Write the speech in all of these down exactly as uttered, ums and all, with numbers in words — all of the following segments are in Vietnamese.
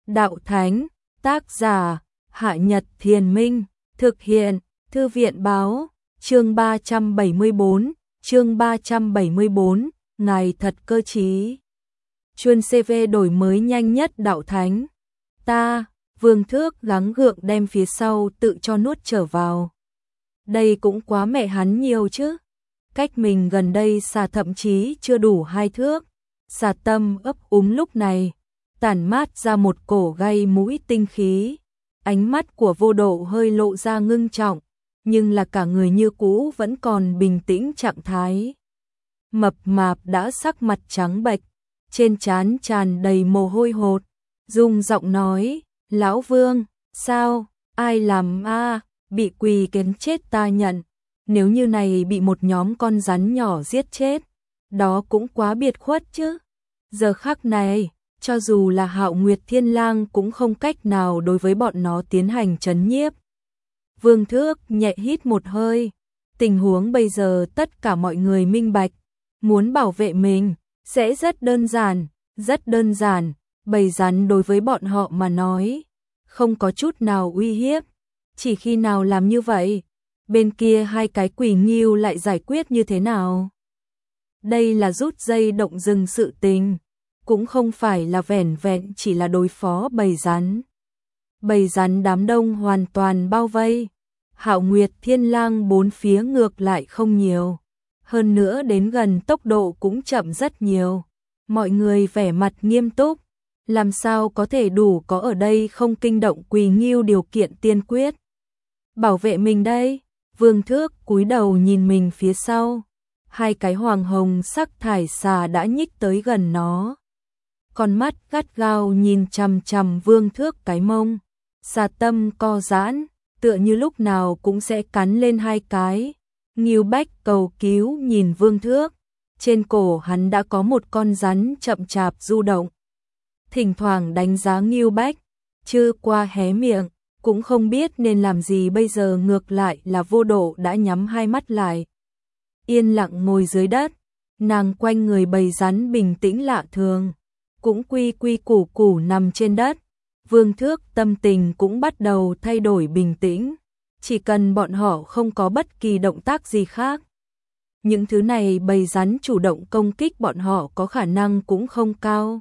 Đạo Thánh, tác giả, Hạ Nhật Thiền Minh, thực hiện, Thư viện Báo, chương ba trăm bảy mươi bốn, chương ba trăm bảy mươi bốn, ngài thật cơ trí. Chuân xê vê đổi mới nhanh nhất Đạo Thánh. Ta, Vương Thước gắng gượng đem phía sau tự cho nuốt trở vào. Đây cũng quá mẹ hắn nhiều chứ. Cách mình gần đây xa thậm chí chưa đủ hai thước. Xà Tâm ấp úng lúc này, tản mát ra một cổ gai mũi tinh khí. Ánh mắt của Vô Độ hơi lộ ra ngưng trọng, nhưng là cả người như cũ vẫn còn bình tĩnh trạng thái. Mập mạp đã sắc mặt trắng bệch, trên trán tràn đầy mồ hôi hột, rung giọng nói, Lão Vương, sao, ai làm a bị quỳ kén chết ta nhận, nếu như này bị một nhóm con rắn nhỏ giết chết, đó cũng quá biệt khuất chứ. Giờ khắc này, cho dù là Hạo Nguyệt Thiên Lang cũng không cách nào đối với bọn nó tiến hành trấn nhiếp. Vương Thước nhẹ hít một hơi, tình huống bây giờ tất cả mọi người minh bạch, muốn bảo vệ mình, sẽ rất đơn giản, rất đơn giản, bầy rắn đối với bọn họ mà nói, không có chút nào uy hiếp, chỉ khi nào làm như vậy, bên kia hai cái quỷ nghiêu lại giải quyết như thế nào? Đây là rút dây động rừng sự tình, cũng không phải là vẻn vẹn chỉ là đối phó bầy rắn. Bầy rắn đám đông hoàn toàn bao vây, Hạo Nguyệt Thiên Lang bốn phía ngược lại không nhiều, hơn nữa đến gần tốc độ cũng chậm rất nhiều. Mọi người vẻ mặt nghiêm túc, làm sao có thể đủ có ở đây không kinh động quỳ nghiêu điều kiện tiên quyết. Bảo vệ mình đây, Vương Thước cúi đầu nhìn mình phía sau, hai cái hoàng hồng sắc thải xà đã nhích tới gần nó. Con mắt gắt gao nhìn chằm chằm Vương Thước cái mông, Xà Tâm co giãn, tựa như lúc nào cũng sẽ cắn lên hai cái. Ngưu Bách cầu cứu nhìn Vương Thước, trên cổ hắn đã có một con rắn chậm chạp du động. Thỉnh thoảng đánh giá Ngưu Bách, chưa qua hé miệng, cũng không biết nên làm gì bây giờ, ngược lại là Vô Độ đã nhắm hai mắt lại. Yên lặng ngồi dưới đất, nàng quanh người bầy rắn bình tĩnh lạ thường, cũng quy quy củ củ nằm trên đất. Vương Thước tâm tình cũng bắt đầu thay đổi bình tĩnh, chỉ cần bọn họ không có bất kỳ động tác gì khác. Những thứ này bầy rắn chủ động công kích bọn họ có khả năng cũng không cao.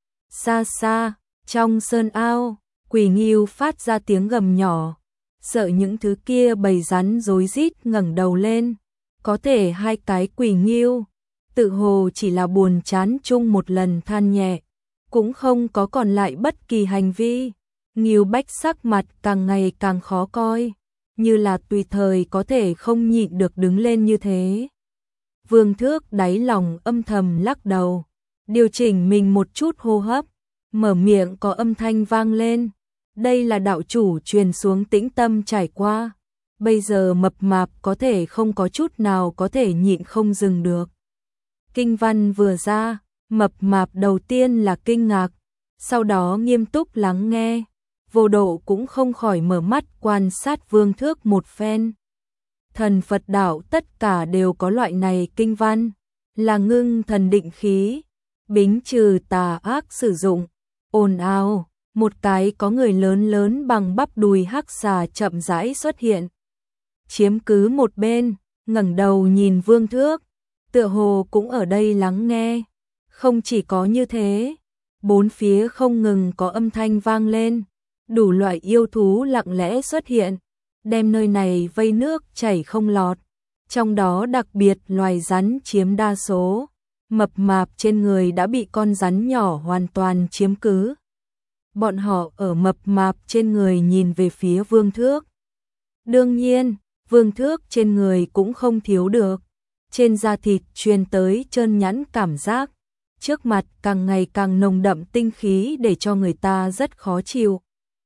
Xa xa, trong sơn ao, quỷ nghiêu phát ra tiếng gầm nhỏ, sợ những thứ kia bầy rắn rối rít ngẩng đầu lên. Có thể hai cái quỷ nghiêu, tự hồ chỉ là buồn chán chung một lần than nhẹ, cũng không có còn lại bất kỳ hành vi. Ngưu Bách sắc mặt càng ngày càng khó coi, như là tùy thời có thể không nhịn được đứng lên như thế. Vương Thước đáy lòng âm thầm lắc đầu, điều chỉnh mình một chút hô hấp, mở miệng có âm thanh vang lên. Đây là đạo chủ truyền xuống tĩnh tâm trải qua. Bây giờ mập mạp có thể không có chút nào có thể nhịn không dừng được. Kinh văn vừa ra, mập mạp đầu tiên là kinh ngạc, sau đó nghiêm túc lắng nghe. Vô Độ cũng không khỏi mở mắt quan sát Vương Thước một phen. Thần Phật đạo tất cả đều có loại này kinh văn, là ngưng thần định khí, bính trừ tà ác sử dụng. Ồn ào, một cái có người lớn lớn bằng bắp đùi hắc xà chậm rãi xuất hiện, chiếm cứ một bên, ngẩng đầu nhìn Vương Thước, tựa hồ cũng ở đây lắng nghe. Không chỉ có như thế, bốn phía không ngừng có âm thanh vang lên, đủ loại yêu thú lặng lẽ xuất hiện, đem nơi này vây nước chảy không lọt, trong đó đặc biệt loài rắn chiếm đa số. Mập mạp trên người đã bị con rắn nhỏ hoàn toàn chiếm cứ. Bọn họ ở mập mạp trên người nhìn về phía Vương Thước. Đương nhiên, Vương Thước trên người cũng không thiếu được, trên da thịt truyền tới trơn nhẵn cảm giác, trước mặt càng ngày càng nồng đậm tinh khí để cho người ta rất khó chịu.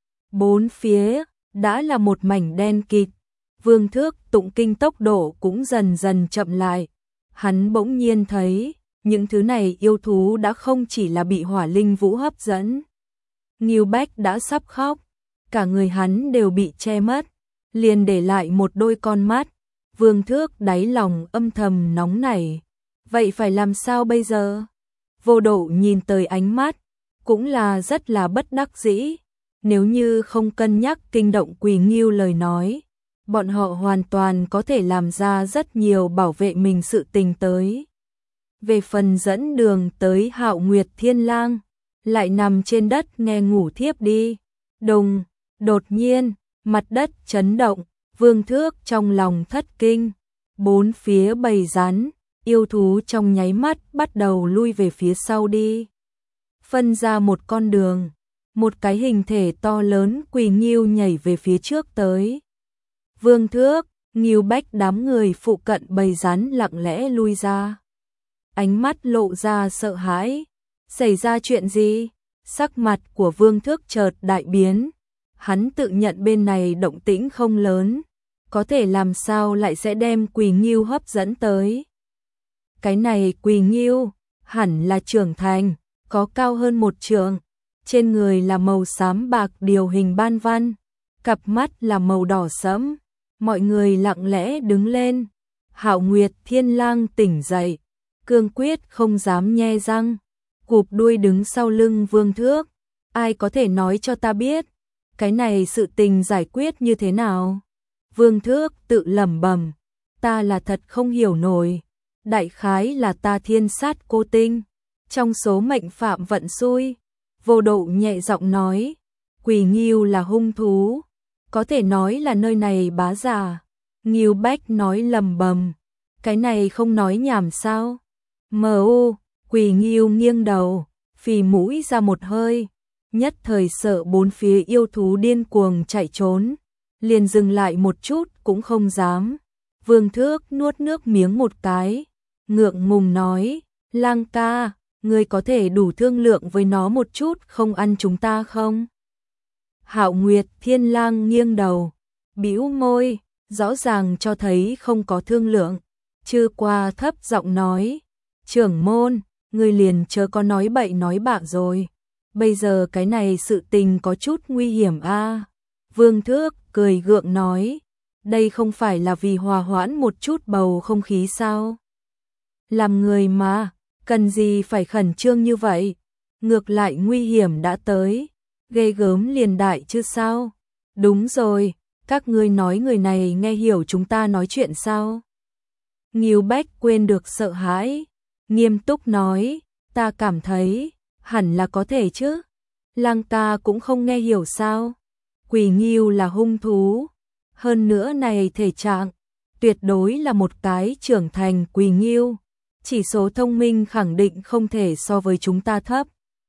Bốn phía đã là một mảnh đen kịt, Vương Thước tụng kinh tốc độ cũng dần dần chậm lại. Hắn bỗng nhiên thấy, những thứ này yêu thú đã không chỉ là bị hỏa linh vũ hấp dẫn. Ngưu Bách đã sắp khóc, cả người hắn đều bị che mất, liền để lại một đôi con mắt. Vương Thước đáy lòng âm thầm nóng nảy, vậy phải làm sao bây giờ? Vô Độ nhìn tới ánh mắt, cũng là rất là bất đắc dĩ. Nếu như không cân nhắc kinh động Quỳ Ngưu lời nói, bọn họ hoàn toàn có thể làm ra rất nhiều bảo vệ mình sự tình tới. Về phần dẫn đường tới Hạo Nguyệt Thiên Lang, lại nằm trên đất nghe ngủ thiếp đi. Đùng, đột nhiên, mặt đất chấn động, Vương Thước trong lòng thất kinh. Bốn phía bầy rắn, yêu thú trong nháy mắt bắt đầu lui về phía sau đi. Phân ra một con đường, một cái hình thể to lớn Quỳ Ngưu nhảy về phía trước tới. Vương Thước, Ngưu Bách đám người phụ cận bầy rắn lặng lẽ lui ra. Ánh mắt lộ ra sợ hãi. Xảy ra chuyện gì? Sắc mặt của Vương Thước chợt đại biến. Hắn tự nhận bên này động tĩnh không lớn, có thể làm sao lại sẽ đem Quỳ Ngưu hấp dẫn tới. Cái này Quỳ Ngưu hẳn là trưởng thành, có cao hơn một trượng, trên người là màu xám bạc điều hình ban văn, cặp mắt là màu đỏ sẫm. Mọi người lặng lẽ đứng lên. Hạo Nguyệt Thiên Lang tỉnh dậy, cương quyết không dám nhe răng, cụp đuôi đứng sau lưng Vương Thước. Ai có thể nói cho ta biết, cái này sự tình giải quyết như thế nào? Vương Thước tự lẩm bẩm, ta là thật không hiểu nổi, đại khái là ta thiên sát cô tinh, trong số mệnh phạm vận xui. Vô Độ nhẹ giọng nói, Quỳ Ngưu là hung thú, có thể nói là nơi này bá giả. Ngưu Bách nói lầm bầm, cái này không nói nhảm sao? Mờ u, Quỳ Ngưu nghiêng đầu, phì mũi ra một hơi, nhất thời sợ bốn phía yêu thú điên cuồng chạy trốn, liền dừng lại một chút cũng không dám. Vương Thước nuốt nước miếng một cái, ngượng ngùng nói, Lang ca, ngươi có thể đủ thương lượng với nó một chút không ăn chúng ta không? Hạo Nguyệt Thiên Lang nghiêng đầu, bĩu môi, rõ ràng cho thấy không có thương lượng. Chư qua thấp giọng nói, trưởng môn, ngươi liền chớ có nói bậy nói bạ rồi. Bây giờ cái này sự tình có chút nguy hiểm a. À. Vương Thước cười gượng nói, đây không phải là vì hòa hoãn một chút bầu không khí sao? Làm người mà, cần gì phải khẩn trương như vậy? Ngược lại nguy hiểm đã tới, ghê gớm liền đại chứ sao? Đúng rồi, các ngươi nói người này nghe hiểu chúng ta nói chuyện sao? Ngưu Bách quên được sợ hãi, nghiêm túc nói, ta cảm thấy, hẳn là có thể chứ. Lang ca cũng không nghe hiểu sao? Quỳ Ngưu là hung thú, hơn nữa này thể trạng, tuyệt đối là một cái trưởng thành Quỳ Ngưu, chỉ số thông minh khẳng định không thể so với chúng ta thấp.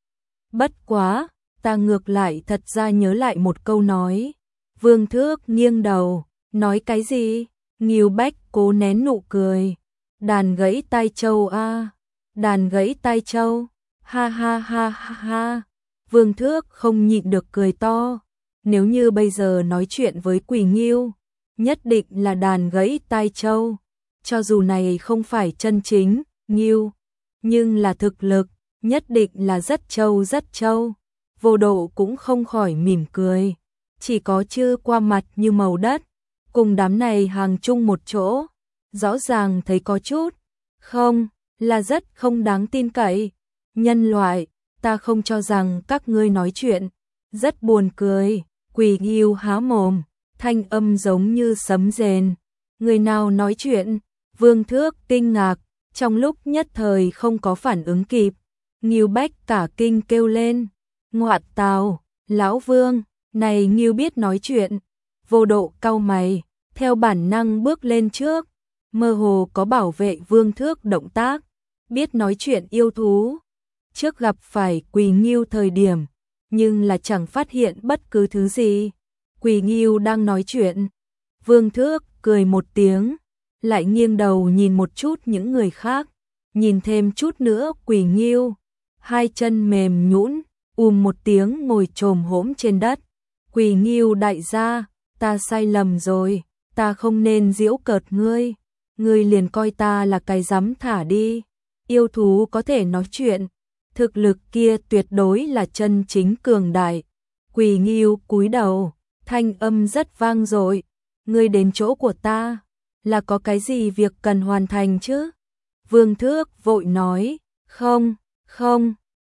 Bất quá, ta ngược lại thật ra nhớ lại một câu nói. Vương Thước nghiêng đầu, nói cái gì? Ngưu Bách cố nén nụ cười. Đàn gãy tai châu a, à. Đàn gãy tai châu, ha ha ha ha ha. Vương Thước không nhịn được cười to. Nếu như bây giờ nói chuyện với Quỳ Ngưu, nhất định là đàn gãy tai châu. Cho dù này không phải chân chính Ngưu, nhưng là thực lực, nhất định là rất châu rất châu. Vô Độ cũng không khỏi mỉm cười, chỉ có chư qua mặt như màu đất, cùng đám này hàng chung một chỗ, rõ ràng thấy có chút, không, là rất không đáng tin cậy. Nhân loại, ta không cho rằng các ngươi nói chuyện, rất buồn cười. Quỳ Ngưu há mồm, thanh âm giống như sấm rền. Người nào nói chuyện? Vương Thước kinh ngạc, trong lúc nhất thời không có phản ứng kịp. Ngưu Bách cả kinh kêu lên, ngoại tào, lão Vương, này Ngưu biết nói chuyện. Vô Độ cau mày, theo bản năng bước lên trước, mơ hồ có bảo vệ Vương Thước động tác, biết nói chuyện yêu thú. Trước gặp phải Quỳ Ngưu thời điểm, nhưng là chẳng phát hiện bất cứ thứ gì. Quỳ Ngưu đang nói chuyện. Vương Thước cười một tiếng, lại nghiêng đầu nhìn một chút những người khác, nhìn thêm chút nữa Quỳ Ngưu, hai chân mềm nhũn, ùm một tiếng ngồi chồm hổm trên đất. Quỳ Ngưu đại gia, ta sai lầm rồi, ta không nên giễu cợt ngươi, ngươi liền coi ta là cái dám thả đi. Yêu thú có thể nói chuyện, thực lực kia tuyệt đối là chân chính cường đại. Quỳ Ngưu cúi đầu, thanh âm rất vang dội, ngươi đến chỗ của ta, là có cái gì việc cần hoàn thành chứ? Vương Thước vội nói, không, không,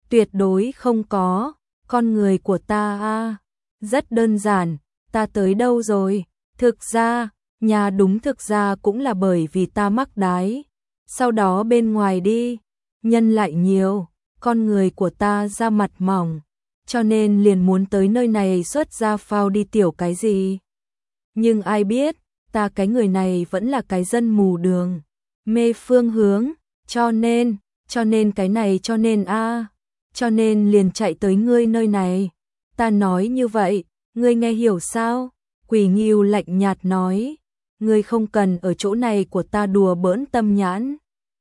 Tuyệt đối không có, con người của ta a, rất đơn giản, ta tới đâu rồi? Thực ra, nhà đúng thực ra cũng là bởi vì ta mắc đái. Sau đó bên ngoài đi, nhân lại nhiều, con người của ta da mặt mỏng, cho nên liền muốn tới nơi này xuất ra phao đi tiểu cái gì. Nhưng ai biết, ta cái người này vẫn là cái dân mù đường, mê phương hướng, cho nên, cho nên cái này cho nên a, cho nên liền chạy tới ngươi nơi này. Ta nói như vậy, ngươi nghe hiểu sao? Quỷ Nghiêu lạnh nhạt nói, ngươi không cần ở chỗ này của ta đùa bỡn tâm nhãn.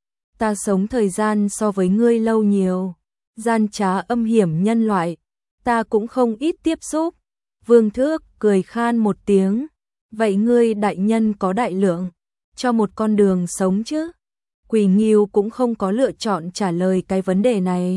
Ta sống thời gian so với ngươi lâu nhiều, gian trá âm hiểm nhân loại, ta cũng không ít tiếp xúc. Vương Thước cười khan một tiếng, vậy ngươi đại nhân có đại lượng, cho một con đường sống chứ? Quỷ Nghiêu cũng không có lựa chọn trả lời cái vấn đề này.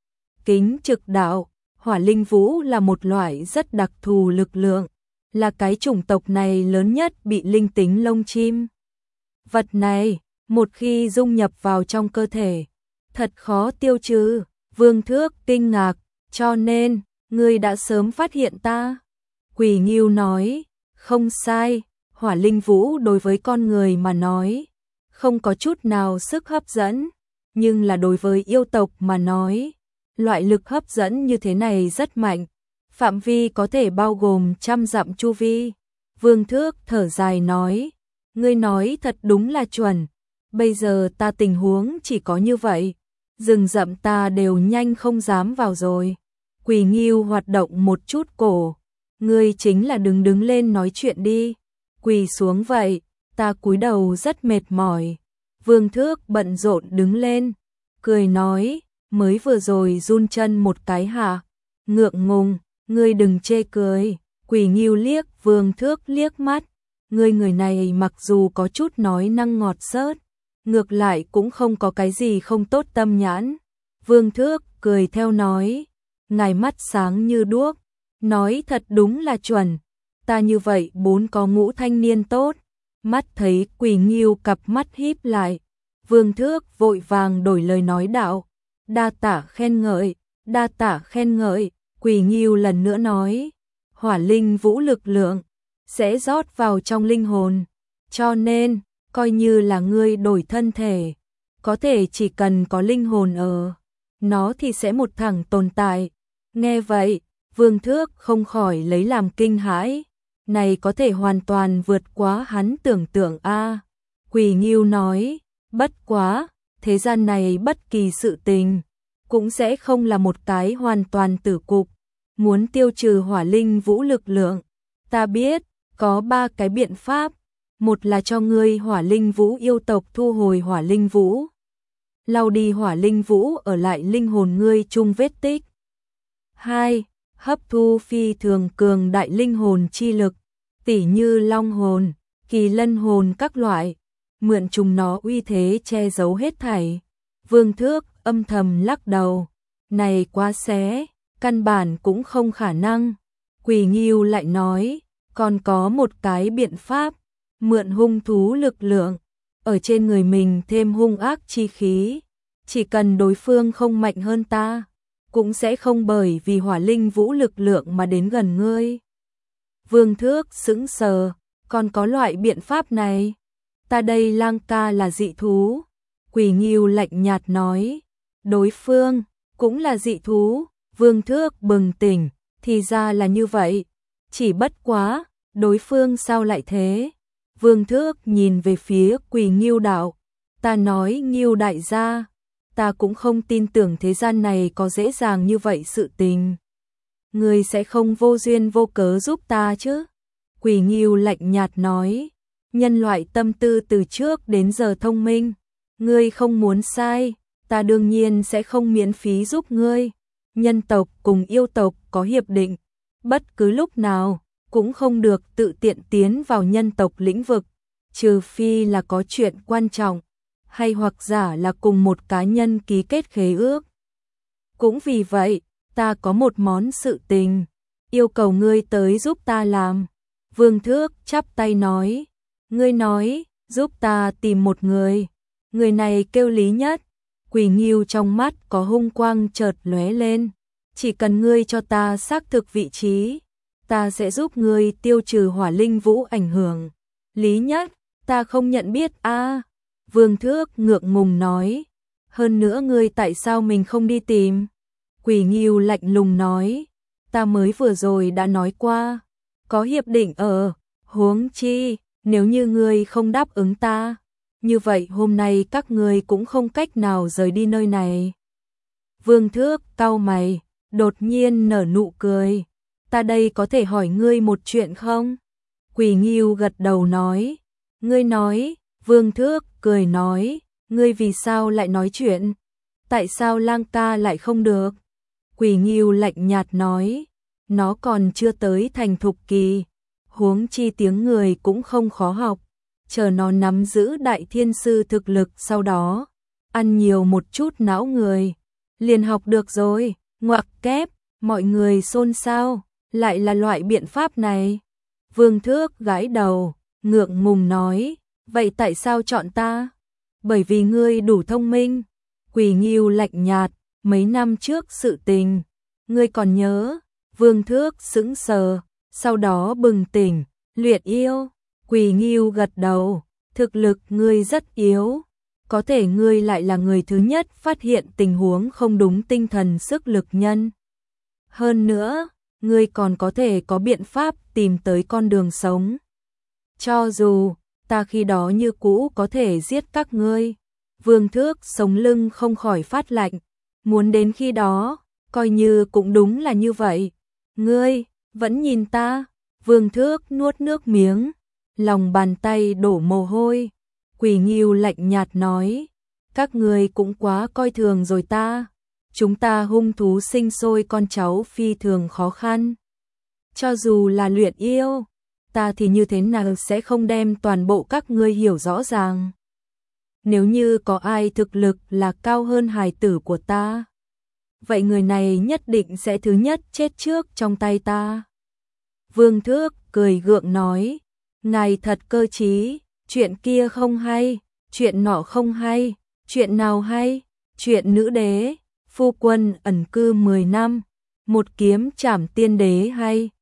Kính trực đạo, hỏa linh vũ là một loại rất đặc thù lực lượng, là cái chủng tộc này lớn nhất bị linh tính lông chim. Vật này, một khi dung nhập vào trong cơ thể, thật khó tiêu trừ. Vương Thước kinh ngạc, cho nên, ngươi đã sớm phát hiện ta. Quỷ Nghiêu nói, không sai, hỏa linh vũ đối với con người mà nói, không có chút nào sức hấp dẫn, nhưng là đối với yêu tộc mà nói, loại lực hấp dẫn như thế này rất mạnh, phạm vi có thể bao gồm trăm dặm chu vi. Vương Thước thở dài nói, ngươi nói thật đúng là chuẩn, bây giờ ta tình huống chỉ có như vậy, rừng rậm ta đều nhanh không dám vào rồi. Quỷ Nghiêu hoạt động một chút cổ, ngươi chính là đứng đứng lên nói chuyện đi, quỳ xuống vậy, ta cúi đầu rất mệt mỏi. Vương Thước bận rộn đứng lên, cười nói, mới vừa rồi run chân một cái hả? Ngượng ngùng, ngươi đừng chê cười. Quỷ Nghiêu liếc Vương Thước liếc mắt, ngươi người này mặc dù có chút nói năng ngọt xớt, ngược lại cũng không có cái gì không tốt tâm nhãn. Vương Thước cười theo nói, ngài mắt sáng như đuốc, nói thật đúng là chuẩn, ta như vậy bốn có ngũ thanh niên tốt. Mắt thấy Quỷ Nghiêu cặp mắt híp lại, Vương Thước vội vàng đổi lời nói đạo, đa tạ khen ngợi, đa tạ khen ngợi. Quỷ Nghiêu lần nữa nói, hỏa linh vũ lực lượng sẽ rót vào trong linh hồn, cho nên, coi như là ngươi đổi thân thể, có thể chỉ cần có linh hồn ở, nó thì sẽ một thẳng tồn tại. Nghe vậy, Vương Thước không khỏi lấy làm kinh hãi, này có thể hoàn toàn vượt quá hắn tưởng tượng a. Quỷ Nghiêu nói, bất quá, thế gian này bất kỳ sự tình cũng sẽ không là một cái hoàn toàn tử cục. Muốn tiêu trừ hỏa linh vũ lực lượng, ta biết, có ba cái biện pháp. Một là cho ngươi hỏa linh vũ yêu tộc thu hồi hỏa linh vũ, lau đi hỏa linh vũ ở lại linh hồn ngươi chung vết tích. Hai, hấp thu phi thường cường đại linh hồn chi lực, tỉ như long hồn, kỳ lân hồn các loại, mượn chúng nó uy thế che giấu hết thảy. Vương Thước âm thầm lắc đầu, này quá xé, căn bản cũng không khả năng. Quỷ Nghiêu lại nói, còn có một cái biện pháp, mượn hung thú lực lượng, ở trên người mình thêm hung ác chi khí, chỉ cần đối phương không mạnh hơn ta, cũng sẽ không bởi vì hỏa linh vũ lực lượng mà đến gần ngươi. Vương Thước sững sờ, còn có loại biện pháp này? Ta đây lang ca là dị thú. Quỷ Nghiêu lạnh nhạt nói, đối phương cũng là dị thú. Vương Thước bừng tỉnh, thì ra là như vậy, chỉ bất quá, đối phương sao lại thế? Vương Thước nhìn về phía Quỷ Nghiêu đạo, ta nói Nghiêu đại gia, ta cũng không tin tưởng thế gian này có dễ dàng như vậy sự tình. Ngươi sẽ không vô duyên vô cớ giúp ta chứ? Quỷ Nghiêu lạnh nhạt nói, nhân loại tâm tư từ trước đến giờ thông minh, ngươi không muốn sai, ta đương nhiên sẽ không miễn phí giúp ngươi. Nhân tộc cùng yêu tộc có hiệp định, bất cứ lúc nào cũng không được tự tiện tiến vào nhân tộc lĩnh vực, trừ phi là có chuyện quan trọng, hay hoặc giả là cùng một cá nhân ký kết khế ước. Cũng vì vậy, ta có một món sự tình, yêu cầu ngươi tới giúp ta làm. Vương Thước chắp tay nói, ngươi nói, giúp ta tìm một người, người này kêu Lý Nhất. Quỷ Ngưu trong mắt có hung quang chợt lóe lên, chỉ cần ngươi cho ta xác thực vị trí, ta sẽ giúp ngươi tiêu trừ hỏa linh vũ ảnh hưởng. Lý Nhất, ta không nhận biết a. À, Vương Thước ngượng ngùng nói, hơn nữa ngươi tại sao mình không đi tìm? Quỷ Ngưu lạnh lùng nói, ta mới vừa rồi đã nói qua, có hiệp định ở, huống chi, nếu như ngươi không đáp ứng ta, như vậy hôm nay các ngươi cũng không cách nào rời đi nơi này. Vương Thước cau mày, đột nhiên nở nụ cười, ta đây có thể hỏi ngươi một chuyện không? Quỷ Ngưu gật đầu nói, ngươi nói. Vương Thước cười nói, ngươi vì sao lại nói chuyện? Tại sao Lang ca lại không được? Quỷ Ngưu lạnh nhạt nói, nó còn chưa tới thành thục kỳ, huống chi tiếng người cũng không khó học, chờ nó nắm giữ đại thiên sư thực lực sau đó, ăn nhiều một chút não người, liền học được rồi. Ngoặc kép, mọi người xôn xao, lại là loại biện pháp này. Vương Thước gãi đầu, ngượng ngùng nói, vậy tại sao chọn ta? Bởi vì ngươi đủ thông minh. Quỷ Ngưu lạnh nhạt, mấy năm trước sự tình, ngươi còn nhớ? Vương Thước sững sờ, sau đó bừng tỉnh, luyện yêu. Quỷ Ngưu gật đầu, thực lực ngươi rất yếu, có thể ngươi lại là người thứ nhất phát hiện tình huống không đúng tinh thần sức lực nhân. Hơn nữa, ngươi còn có thể có biện pháp tìm tới con đường sống. Cho dù ta khi đó như cũ có thể giết các ngươi. Vương Thước sống lưng không khỏi phát lạnh, muốn đến khi đó, coi như cũng đúng là như vậy. Ngươi, vẫn nhìn ta. Vương Thước nuốt nước miếng, lòng bàn tay đổ mồ hôi. Quỷ Ngưu lạnh nhạt nói, các ngươi cũng quá coi thường rồi ta. Chúng ta hung thú sinh sôi con cháu phi thường khó khăn. Cho dù là luyện yêu, ta thì như thế nào sẽ không đem toàn bộ các ngươi hiểu rõ ràng. Nếu như có ai thực lực là cao hơn hài tử của ta, vậy người này nhất định sẽ thứ nhất chết trước trong tay ta. Vương Thước cười gượng nói, ngài thật cơ trí, chuyện kia không hay, chuyện nọ không hay, chuyện nào hay? Chuyện nữ đế, phu quân ẩn cư mười năm, một kiếm trảm tiên đế hay?